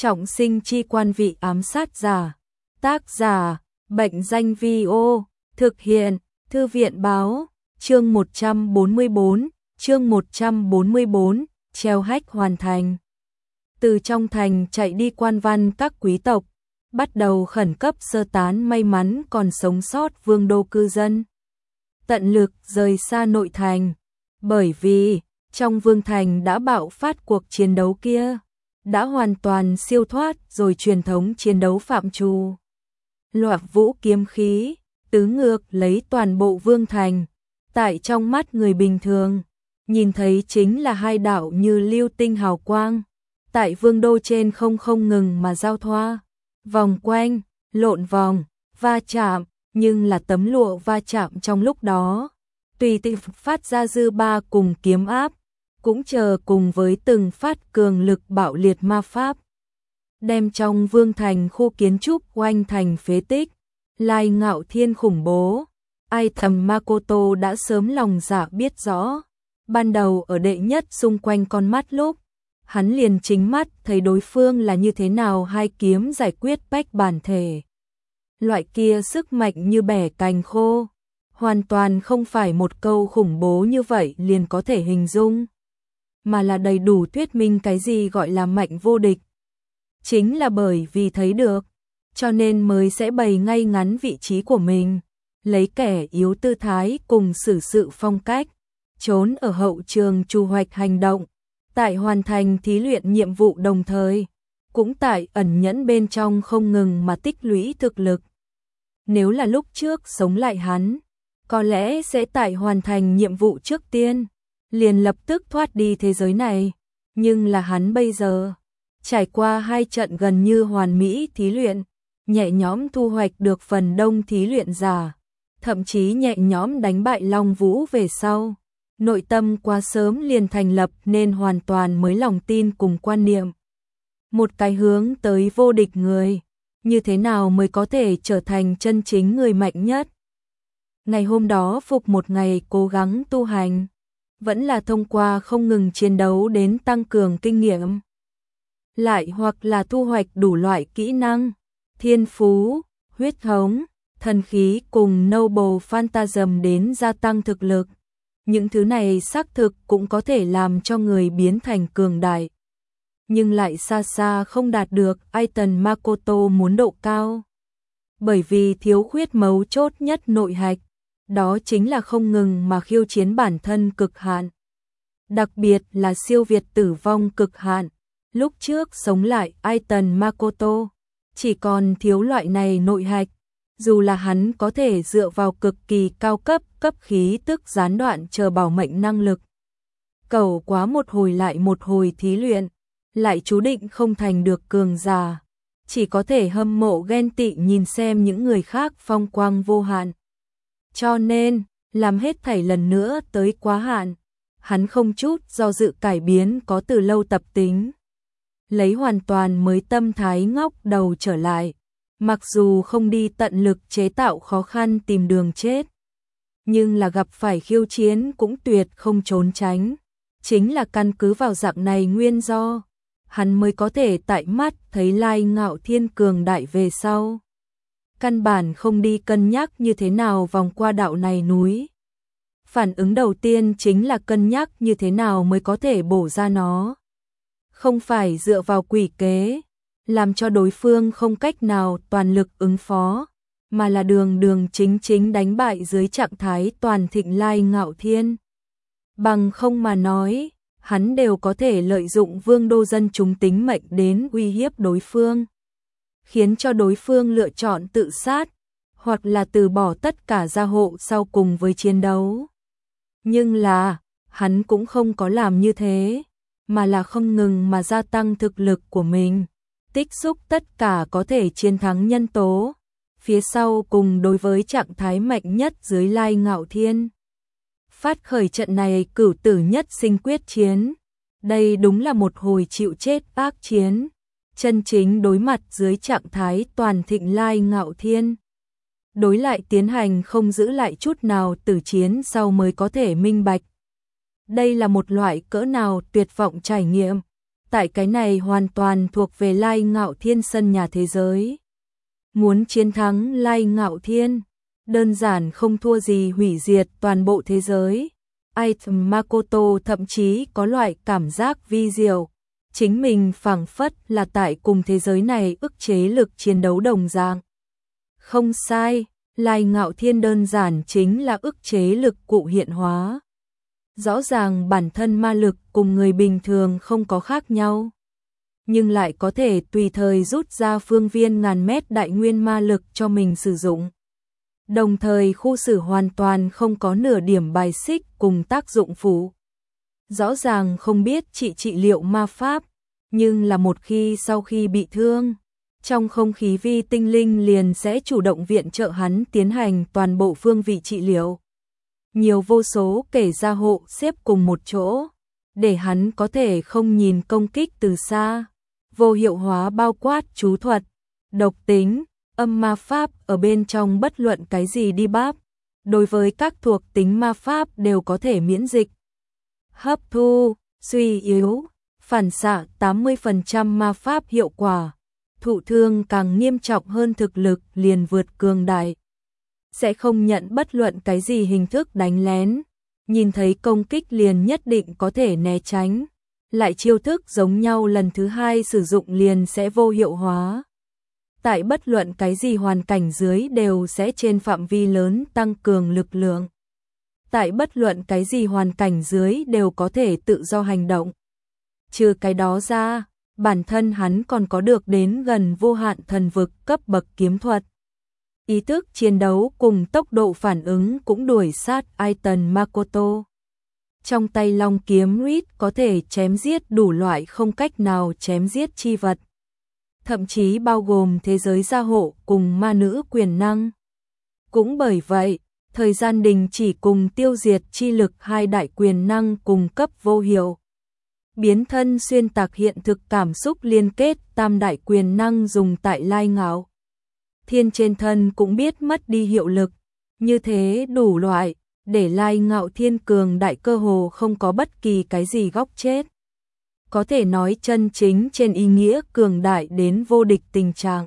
Trọng sinh chi quan vị ám sát giả. Tác giả, Bệnh danh Vi-ô, thực hiện, Thư viện báo, chương 144, chương 144, treo hách hoàn thành. Từ trong thành chạy đi quan văn các quý tộc, bắt đầu khẩn cấp sơ tán may mắn còn sống sót vương đô cư dân. Tận lực rời xa nội thành, bởi vì trong vương thành đã bạo phát cuộc chiến đấu kia, đã hoàn toàn siêu thoát rồi truyền thống chiến đấu phạm trù. Loạt vũ kiếm khí, tứ ngược lấy toàn bộ vương thành, tại trong mắt người bình thường, nhìn thấy chính là hai đạo như lưu tinh hào quang, tại vương đô trên không ngừng mà giao thoa, vòng quanh, lộn vòng, va chạm, nhưng là tấm lụa va chạm trong lúc đó, tùy tiện phát ra dư ba cùng kiếm áp, cũng chờ cùng với từng phát cường lực bạo liệt ma pháp, đem trong vương thành khu kiến trúc oanh thành phế tích. Lai Ngạo Thiên khủng bố, ai thầm Makoto đã sớm lòng dạ biết rõ, ban đầu ở đệ nhất xung quanh con mắt lúc, hắn liền chính mắt thấy đối phương là như thế nào hai kiếm giải quyết bách bản thể. Loại kia sức mạnh như bẻ cành khô, hoàn toàn không phải một câu khủng bố như vậy liền có thể hình dung, mà là đầy đủ thuyết minh cái gì gọi là mạnh vô địch. Chính là bởi vì thấy được, cho nên mới sẽ bày ngay ngắn vị trí của mình, lấy kẻ yếu tư thái cùng xử sự phong cách, trốn ở hậu trường trù hoạch hành động, tại hoàn thành thí luyện nhiệm vụ đồng thời, cũng tại ẩn nhẫn bên trong không ngừng mà tích lũy thực lực. Nếu là lúc trước sống lại hắn, có lẽ sẽ tại hoàn thành nhiệm vụ trước tiên, liền lập tức thoát đi thế giới này, nhưng là hắn bây giờ, trải qua hai trận gần như hoàn mỹ thí luyện, nhẹ nhõm thu hoạch được phần đông thí luyện giả, thậm chí nhẹ nhõm đánh bại Long Vũ về sau. Nội tâm quá sớm liền thành lập nên hoàn toàn mới lòng tin cùng quan niệm. Một cái hướng tới vô địch người, như thế nào mới có thể trở thành chân chính người mạnh nhất. Ngày hôm đó phục một ngày cố gắng tu hành, vẫn là thông qua không ngừng chiến đấu đến tăng cường kinh nghiệm. Lại hoặc là thu hoạch đủ loại kỹ năng, thiên phú, huyết thống, thần khí cùng noble phantasm đến gia tăng thực lực. Những thứ này xác thực cũng có thể làm cho người biến thành cường đại, nhưng lại xa xa không đạt được Aiton Makoto muốn độ cao. Bởi vì thiếu khuyết mấu chốt nhất nội hạch, đó chính là không ngừng mà khiêu chiến bản thân cực hạn. Đặc biệt là siêu việt tử vong cực hạn. Lúc trước sống lại Aiton Makoto, chỉ còn thiếu loại này nội hạch, dù là hắn có thể dựa vào cực kỳ cao cấp khí tức gián đoạn chờ bảo mệnh năng lực. Cầu quá một hồi lại một hồi thí luyện, lại chú định không thành được cường giả, chỉ có thể hâm mộ ghen tị nhìn xem những người khác phong quang vô hạn. Cho nên, làm hết thảy lần nữa tới quá hạn, hắn không chút do dự cải biến có từ lâu tập tính. Lấy hoàn toàn mới tâm thái ngóc đầu trở lại, mặc dù không đi tận lực chế tạo khó khăn tìm đường chết, nhưng là gặp phải khiêu chiến cũng tuyệt không trốn tránh. Chính là căn cứ vào dạng này nguyên do, hắn mới có thể tại mắt thấy Lai Ngạo Thiên cường đại về sau. Căn bản không đi cân nhắc như thế nào vòng qua đạo này núi. Phản ứng đầu tiên chính là cân nhắc như thế nào mới có thể bổ ra nó. Không phải dựa vào quỷ kế, làm cho đối phương không cách nào toàn lực ứng phó, mà là đường chính đánh bại dưới trạng thái toàn thịnh Lai Ngạo Thiên. Bằng không mà nói, hắn đều có thể lợi dụng vương đô dân chúng tính mệnh đến uy hiếp đối phương, khiến cho đối phương lựa chọn tự sát, hoặc là từ bỏ tất cả gia hộ sau cùng với chiến đấu. Nhưng là, hắn cũng không có làm như thế, mà là không ngừng mà gia tăng thực lực của mình, tích xúc tất cả có thể chiến thắng nhân tố, phía sau cùng đối với trạng thái mạnh nhất dưới Lai Ngạo Thiên. Phát khởi trận này cửu tử nhất sinh quyết chiến, đây đúng là một hồi chịu chết ác chiến, chân chính đối mặt dưới trạng thái toàn thịnh Lai Ngạo Thiên. Đối lại tiến hành không giữ lại chút nào tử chiến sau mới có thể minh bạch. Đây là một loại cỡ nào tuyệt vọng trải nghiệm, Tại cái này hoàn toàn thuộc về Lai Ngạo Thiên sân nhà thế giới. Muốn chiến thắng Lai Ngạo Thiên, đơn giản không thua gì hủy diệt toàn bộ thế giới. Item Makoto thậm chí có loại cảm giác vi diệu, chính mình phảng phất là tại cùng thế giới này ức chế lực chiến đấu đồng dạng. Không sai, Lai Ngạo Thiên đơn giản chính là ức chế lực cụ hiện hóa. Rõ ràng bản thân ma lực cùng người bình thường không có khác nhau, nhưng lại có thể tùy thời rút ra phương viên ngàn mét đại nguyên ma lực cho mình sử dụng. Đồng thời khu xử hoàn toàn không có nửa điểm bài xích cùng tác dụng phụ. Rõ ràng không biết trị liệu ma pháp, nhưng là một khi sau khi bị thương, trong không khí vi tinh linh liền sẽ chủ động viện trợ hắn tiến hành toàn bộ phương vị trị liệu. Nhiều vô số kẻ gia hộ xếp cùng một chỗ, để hắn có thể không nhìn công kích từ xa, vô hiệu hóa bao quát chú thuật, độc tính, âm ma pháp ở bên trong bất luận cái gì đi báp, đối với các thuộc tính ma pháp đều có thể miễn dịch. Hấp thu, suy yếu, phản xạ 80% ma pháp hiệu quả, thụ thương càng nghiêm trọng hơn thực lực liền vượt cường đại. Sẽ không nhận bất luận cái gì hình thức đánh lén, nhìn thấy công kích liền nhất định có thể né tránh, lại chiêu thức giống nhau lần thứ hai sử dụng liền sẽ vô hiệu hóa. Tại bất luận cái gì hoàn cảnh dưới đều sẽ trên phạm vi lớn tăng cường lực lượng. Tại bất luận cái gì hoàn cảnh dưới đều có thể tự do hành động. Trừ cái đó ra, bản thân hắn còn có được đến gần vô hạn thần vực cấp bậc kiếm thuật. Ý thức chiến đấu cùng tốc độ phản ứng cũng đuổi sát Aiton Makoto. Trong tay long kiếm Reed có thể chém giết đủ loại không cách nào chém giết chi vật. Thậm chí bao gồm thế giới gia hộ cùng ma nữ quyền năng. Cũng bởi vậy, thời gian đình chỉ cùng tiêu diệt chi lực hai đại quyền năng cùng cấp vô hiệu. Biến thân xuyên tạc hiện thực cảm xúc liên kết tam đại quyền năng dùng tại Lai Ngạo Thiên trên thân cũng biết mất đi hiệu lực. Như thế đủ loại, để Lai Ngạo Thiên cường đại cơ hồ không có bất kỳ cái gì góc chết. Có thể nói chân chính trên ý nghĩa cường đại đến vô địch tình trạng.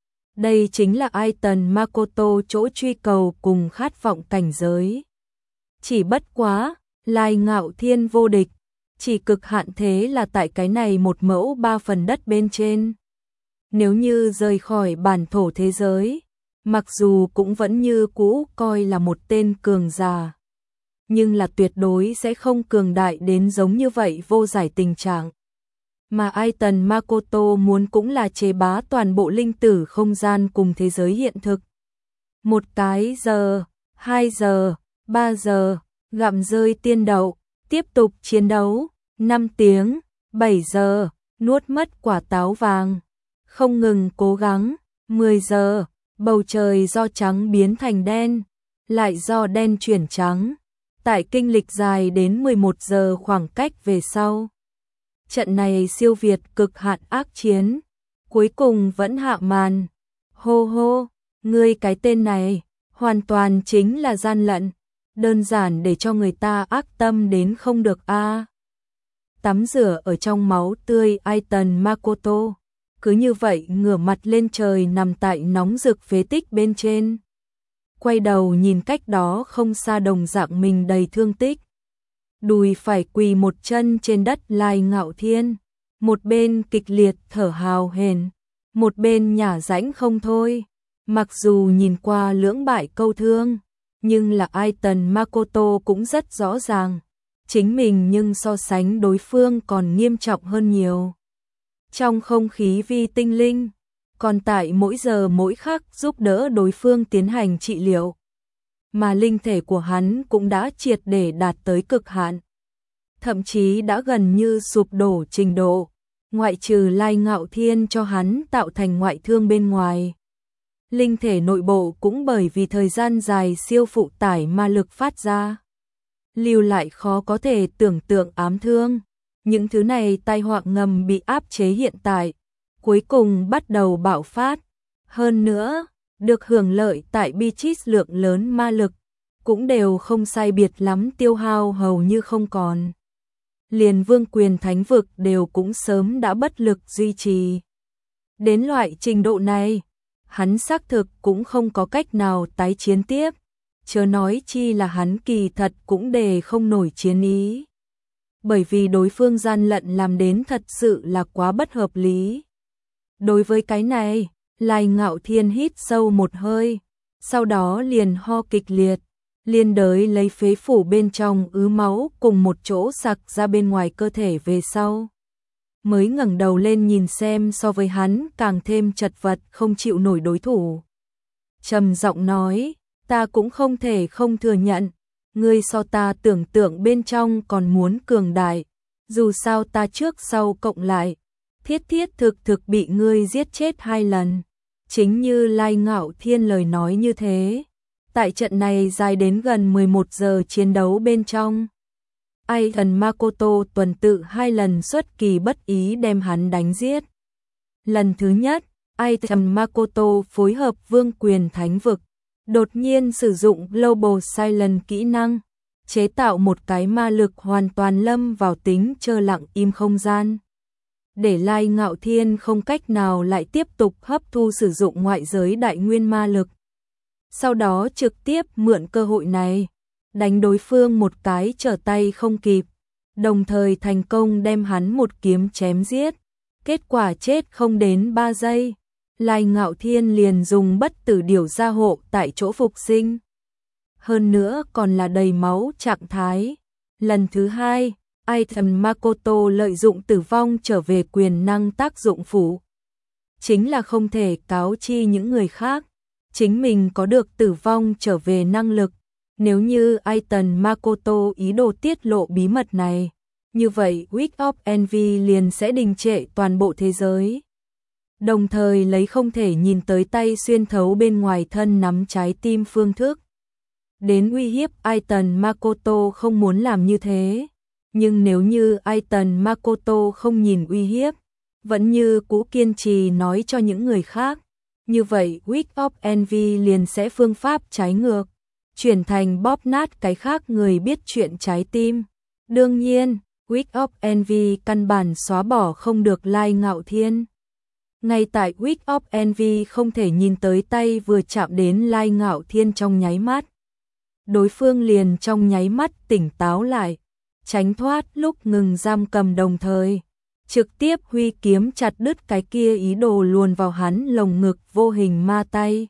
Đây chính là Aiton Makoto chỗ truy cầu cùng khát vọng cảnh giới. Chỉ bất quá, Lai Ngạo Thiên vô địch, chỉ cực hạn thế là tại cái này một mẫu 3 phần đất bên trên. Nếu như rời khỏi bản thổ thế giới, mặc dù cũng vẫn như cũ coi là một tên cường giả, nhưng là tuyệt đối sẽ không cường đại đến giống như vậy vô giải tình trạng. Mà Aiton Makoto muốn cũng là chế bá toàn bộ linh tử không gian cùng thế giới hiện thực. 1 cái giờ, 2 giờ, 3 giờ, gặm rơi tiên đậu, tiếp tục chiến đấu, 5 tiếng, 7 giờ, nuốt mất quả táo vàng, không ngừng cố gắng, 10 giờ, bầu trời do trắng biến thành đen, lại do đen chuyển trắng, tại kinh lịch dài đến 11 giờ khoảng cách về sau. Trận này siêu việt cực hạn ác chiến, cuối cùng vẫn hạ màn. Hô hô, ngươi cái tên này, hoàn toàn chính là gian lận, đơn giản để cho người ta ác tâm đến không được a. Tắm rửa ở trong máu tươi Aiton Makoto, cứ như vậy ngửa mặt lên trời nằm tại nóng rực phế tích bên trên. Quay đầu nhìn cách đó không xa đồng dạng mình đầy thương tích. Đùi phải quỳ một chân trên đất Lai Ngạo Thiên, một bên kịch liệt thở hào hển, một bên nhả rãnh không thôi. Mặc dù nhìn qua lưỡng bại câu thương, nhưng là Aiton Makoto cũng rất rõ ràng, chính mình nhưng so sánh đối phương còn nghiêm trọng hơn nhiều. Trong không khí vi tinh linh, còn tại mỗi giờ mỗi khắc giúp đỡ đối phương tiến hành trị liệu. Mà linh thể của hắn cũng đã triệt để đạt tới cực hạn. Thậm chí đã gần như sụp đổ trình độ, ngoại trừ Lai Ngạo Thiên cho hắn tạo thành ngoại thương bên ngoài. Linh thể nội bộ cũng bởi vì thời gian dài siêu phụ tải ma lực phát ra, lưu lại khó có thể tưởng tượng ám thương. Những thứ này tai họa ngầm bị áp chế hiện tại, cuối cùng bắt đầu bạo phát. Hơn nữa, được hưởng lợi tại Beatrice lượng lớn ma lực, cũng đều không sai biệt lắm tiêu hao hầu như không còn. liền vương quyền thánh vực đều cũng sớm đã bất lực duy trì. Đến loại trình độ này, hắn xác thực cũng không có cách nào tái chiến tiếp, chớ nói chi là hắn kỳ thật cũng đề không nổi chiến ý. Bởi vì đối phương gian lận làm đến thật sự là quá bất hợp lý. Đối với cái này, Lai Ngạo Thiên hít sâu một hơi, sau đó liền ho kịch liệt, liên đới lấy phế phủ bên trong ứ máu cùng một chỗ sặc ra bên ngoài cơ thể về sau. Mới ngẩng đầu lên nhìn xem so với hắn càng thêm chật vật không chịu nổi đối thủ. Trầm giọng nói, ta cũng không thể không thừa nhận, ngươi so ta tưởng tượng bên trong còn muốn cường đại, dù sao ta trước sau cộng lại, thiết thực bị ngươi giết chết 2 lần. Chính như Lai Ngạo Thiên lời nói như thế, tại trận này dài đến gần 11 giờ chiến đấu bên trong, Ai thần Makoto tuần tự 2 lần xuất kỳ bất ý đem hắn đánh giết. Lần thứ nhất, Ai thần Makoto phối hợp vương quyền thánh vực, đột nhiên sử dụng Global Silence kỹ năng, chế tạo một cái ma lực hoàn toàn lâm vào tính trơ lặng im không gian. Để Lai Ngạo Thiên không cách nào lại tiếp tục hấp thu sử dụng ngoại giới đại nguyên ma lực. Sau đó trực tiếp mượn cơ hội này, đánh đối phương một cái trở tay không kịp, đồng thời thành công đem hắn một kiếm chém giết. Kết quả chết không đến 3 giây, Lai Ngạo Thiên liền dùng bất tử điểu gia hộ tại chỗ phục sinh. Hơn nữa còn là đầy máu trạng thái. Lần thứ 2, Ai thần Makoto lợi dụng tử vong trở về quyền năng tác dụng phụ. Chính là không thể cáo chi những người khác, chính mình có được tử vong trở về năng lực. Nếu như Ai thần Makoto ý đồ tiết lộ bí mật này, như vậy Week of Envy liền sẽ đình trệ toàn bộ thế giới. Đồng thời lấy không thể nhìn tới tay xuyên thấu bên ngoài thân nắm trái tim phương thức. Đến uy hiếp Ai thần Makoto không muốn làm như thế. Nhưng nếu như Ai thần Makoto không nhìn uy hiếp, vẫn như cũ kiên trì nói cho những người khác, như vậy Week of Envy liền sẽ phương pháp trái ngược, chuyển thành bóp nát cái khác người biết chuyện trái tim. Đương nhiên, Week of Envy căn bản xóa bỏ không được Lai Ngạo Thiên. Ngay tại Week of Envy không thể nhìn tới tay vừa chạm đến Lai Ngạo Thiên trong nháy mắt, đối phương liền trong nháy mắt tỉnh táo lại, tránh thoát lúc ngừng giam cầm, đồng thời trực tiếp huy kiếm chặt đứt cái kia ý đồ luồn vào hắn lồng ngực vô hình ma tay.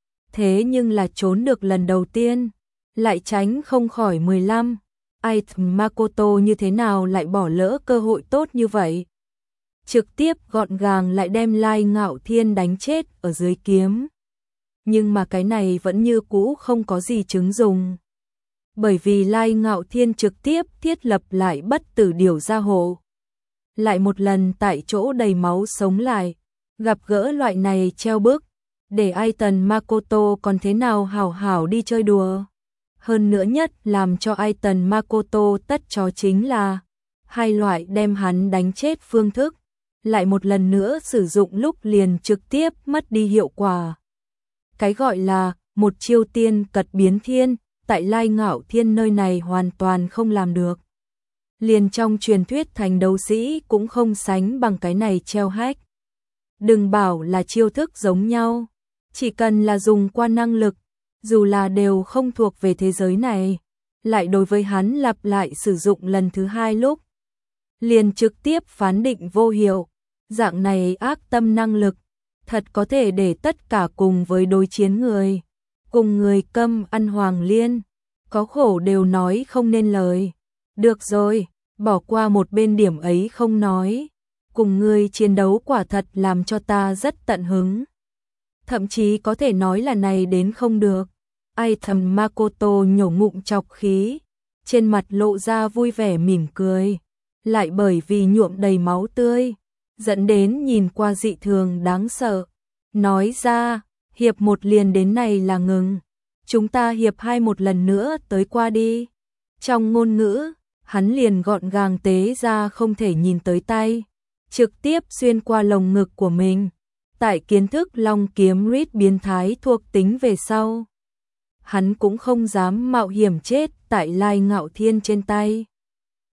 Thế nhưng là trốn được lần đầu tiên, lại tránh không khỏi 15. Ai thần Makoto như thế nào lại bỏ lỡ cơ hội tốt như vậy? Trực tiếp gọn gàng lại đem Lai Ngạo Thiên đánh chết ở dưới kiếm. Nhưng mà cái này vẫn như cũ không có gì chứng dùng. Bởi vì Lai Ngạo Thiên trực tiếp thiết lập lại bất tử điểu gia hộ. Lại một lần tại chỗ đầy máu sống lại, gặp gỡ loại này treo bức, để Ai thần Makoto còn thế nào hảo hảo đi chơi đùa. Hơn nữa nhất làm cho Ai thần Makoto tất cho chính là hai loại đem hắn đánh chết phương thức, lại một lần nữa sử dụng lúc liền trực tiếp mất đi hiệu quả. Cái gọi là một chiêu tiên cật biến thiên, tại Lai Ngạo Thiên nơi này hoàn toàn không làm được. Liền trong truyền thuyết thành đấu sĩ cũng không sánh bằng cái này treo hack. Đừng bảo là chiêu thức giống nhau, chỉ cần là dùng qua năng lực, dù là đều không thuộc về thế giới này, lại đối với hắn lặp lại sử dụng lần thứ 2 lúc, liền trực tiếp phán định vô hiệu. Dạng này ác tâm năng lực, thật có thể để tất cả cùng với đối chiến người, cùng người câm ăn hoàng liên, có khổ đều nói không nên lời. Được rồi, bỏ qua một bên điểm ấy không nói, cùng người chiến đấu quả thật làm cho ta rất tận hứng. Thậm chí có thể nói là này đến không được. Ai thần Makoto nhổ ngụm chọc khí, trên mặt lộ ra vui vẻ mỉm cười, lại bởi vì nhuộm đầy máu tươi, dẫn đến nhìn qua dị thường đáng sợ. Nói ra, hiệp 1 liền đến này là ngừng, chúng ta hiệp 2 một lần nữa tới qua đi. Trong ngôn ngữ, hắn liền gọn gàng tế ra không thể nhìn tới tay, trực tiếp xuyên qua lồng ngực của mình. Tại kiến thức long kiếm rít biến thái thuộc tính về sau, hắn cũng không dám mạo hiểm chết tại Lai Ngạo Thiên trên tay.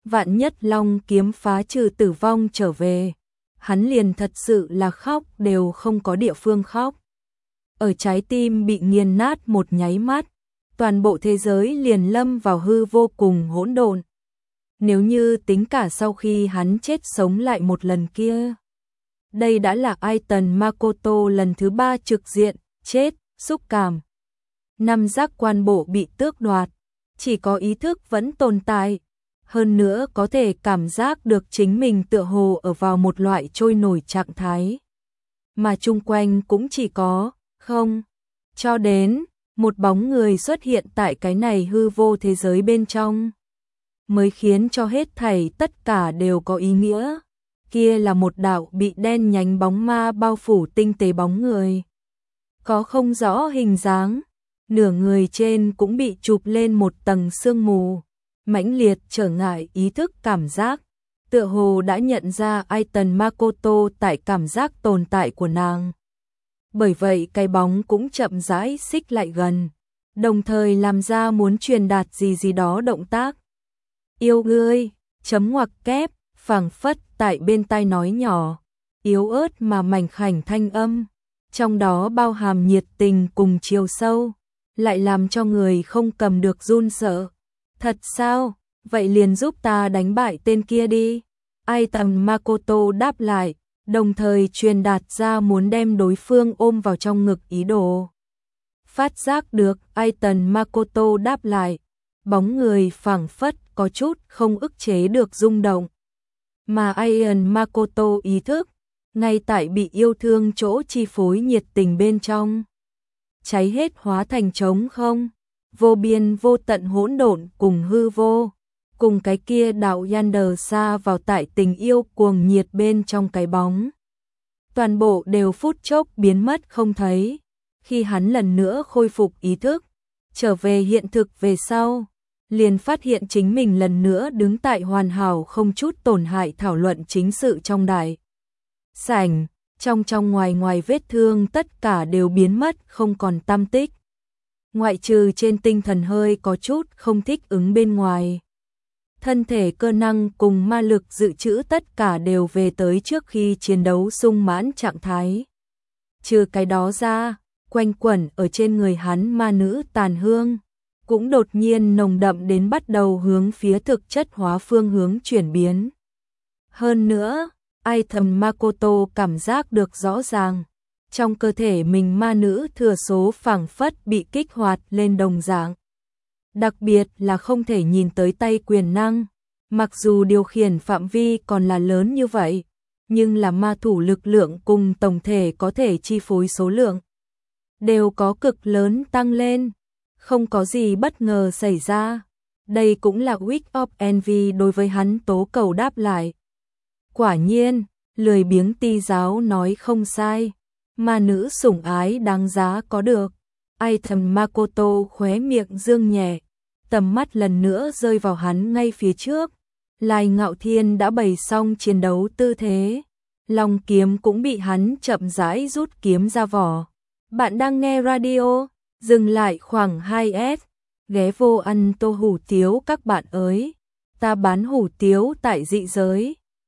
Vạn nhất long kiếm phá trừ tử vong trở về, hắn liền thật sự là khóc đều không có địa phương khóc. Ở trái tim bị nghiền nát một nháy mắt, toàn bộ thế giới liền lâm vào hư vô cùng hỗn độn. Nếu như tính cả sau khi hắn chết sống lại một lần kia, đây đã là Aiton Makoto lần thứ 3 trực diện, chết, xúc cảm. Năm giác quan bộ bị tước đoạt, chỉ có ý thức vẫn tồn tại. Hơn nữa có thể cảm giác được chính mình tựa hồ ở vào một loại trôi nổi trạng thái. Mà chung quanh cũng chỉ có, không, cho đến, một bóng người xuất hiện tại cái này hư vô thế giới bên trong. Mới khiến cho hết thảy tất cả đều có ý nghĩa. Kia là một đạo bị đen nhánh bóng ma bao phủ tinh tế bóng người. Có không rõ hình dáng, nửa người trên cũng bị chụp lên một tầng sương mù, mãnh liệt trở ngại ý thức cảm giác. Tựa hồ đã nhận ra Aiton Makoto tại cảm giác tồn tại của nàng. Bởi vậy cái bóng cũng chậm rãi xích lại gần, đồng thời làm ra muốn truyền đạt gì đó động tác. Yêu ngươi, chấm ngoặc kép, phảng phất tại bên tai nói nhỏ, yếu ớt mà mảnh khảnh thanh âm, trong đó bao hàm nhiệt tình cùng chiều sâu, lại làm cho người không cầm được run sợ. Thật sao? Vậy liền giúp ta đánh bại tên kia đi. Aiton Makoto đáp lại, đồng thời truyền đạt ra muốn đem đối phương ôm vào trong ngực ý đồ. Phát giác được Aiton Makoto đáp lại, bóng người phảng phất có chút không ức chế được rung động. Mà Aiton Makoto ý thức, ngay tại bị yêu thương chỗ chi phối nhiệt tình bên trong. Cháy hết hóa thành trống không, vô biên vô tận hỗn độn cùng hư vô. Cùng cái kia đạo Yander xa vào tại tình yêu cuồng nhiệt bên trong cái bóng. Toàn bộ đều phút chốc biến mất không thấy. Khi hắn lần nữa khôi phục ý thức, trở về hiện thực về sau, liền phát hiện chính mình lần nữa đứng tại hoàn hảo không chút tổn hại thảo luận chính sự trong đại sảnh, trong ngoài vết thương tất cả đều biến mất không còn tăm tích. Ngoại trừ trên tinh thần hơi có chút không thích ứng bên ngoài. Thân thể cơ năng cùng ma lực dự trữ tất cả đều về tới trước khi chiến đấu sung mãn trạng thái. Trừ cái đó ra, quanh quẩn ở trên người hắn ma nữ tàn hương, cũng đột nhiên nồng đậm đến bắt đầu hướng phía thực chất hóa phương hướng chuyển biến. Hơn nữa, Aiton Makoto cảm giác được rõ ràng, trong cơ thể mình ma nữ thừa số phảng phất bị kích hoạt lên đồng dạng. Đặc biệt là không thể nhìn tới tay quyền năng, mặc dù điều khiển phạm vi còn là lớn như vậy, nhưng là ma thủ lực lượng cùng tổng thể có thể chi phối số lượng, đều có cực lớn tăng lên, không có gì bất ngờ xảy ra. Đây cũng là Week of Envy đối với hắn tố cầu đáp lại. Quả nhiên, lười biếng ti giáo nói không sai, ma nữ sủng ái đáng giá có được. Aiton Makoto khóe miệng dương nhẹ, tầm mắt lần nữa rơi vào hắn ngay phía trước. Lai Ngạo Thiên đã bày xong chiến đấu tư thế, long kiếm cũng bị hắn chậm rãi rút kiếm ra vỏ. Bạn đang nghe radio, dừng lại khoảng 2S, ghé vô ăn tô hủ tiếu các bạn ơi, ta bán hủ tiếu tại dị giới.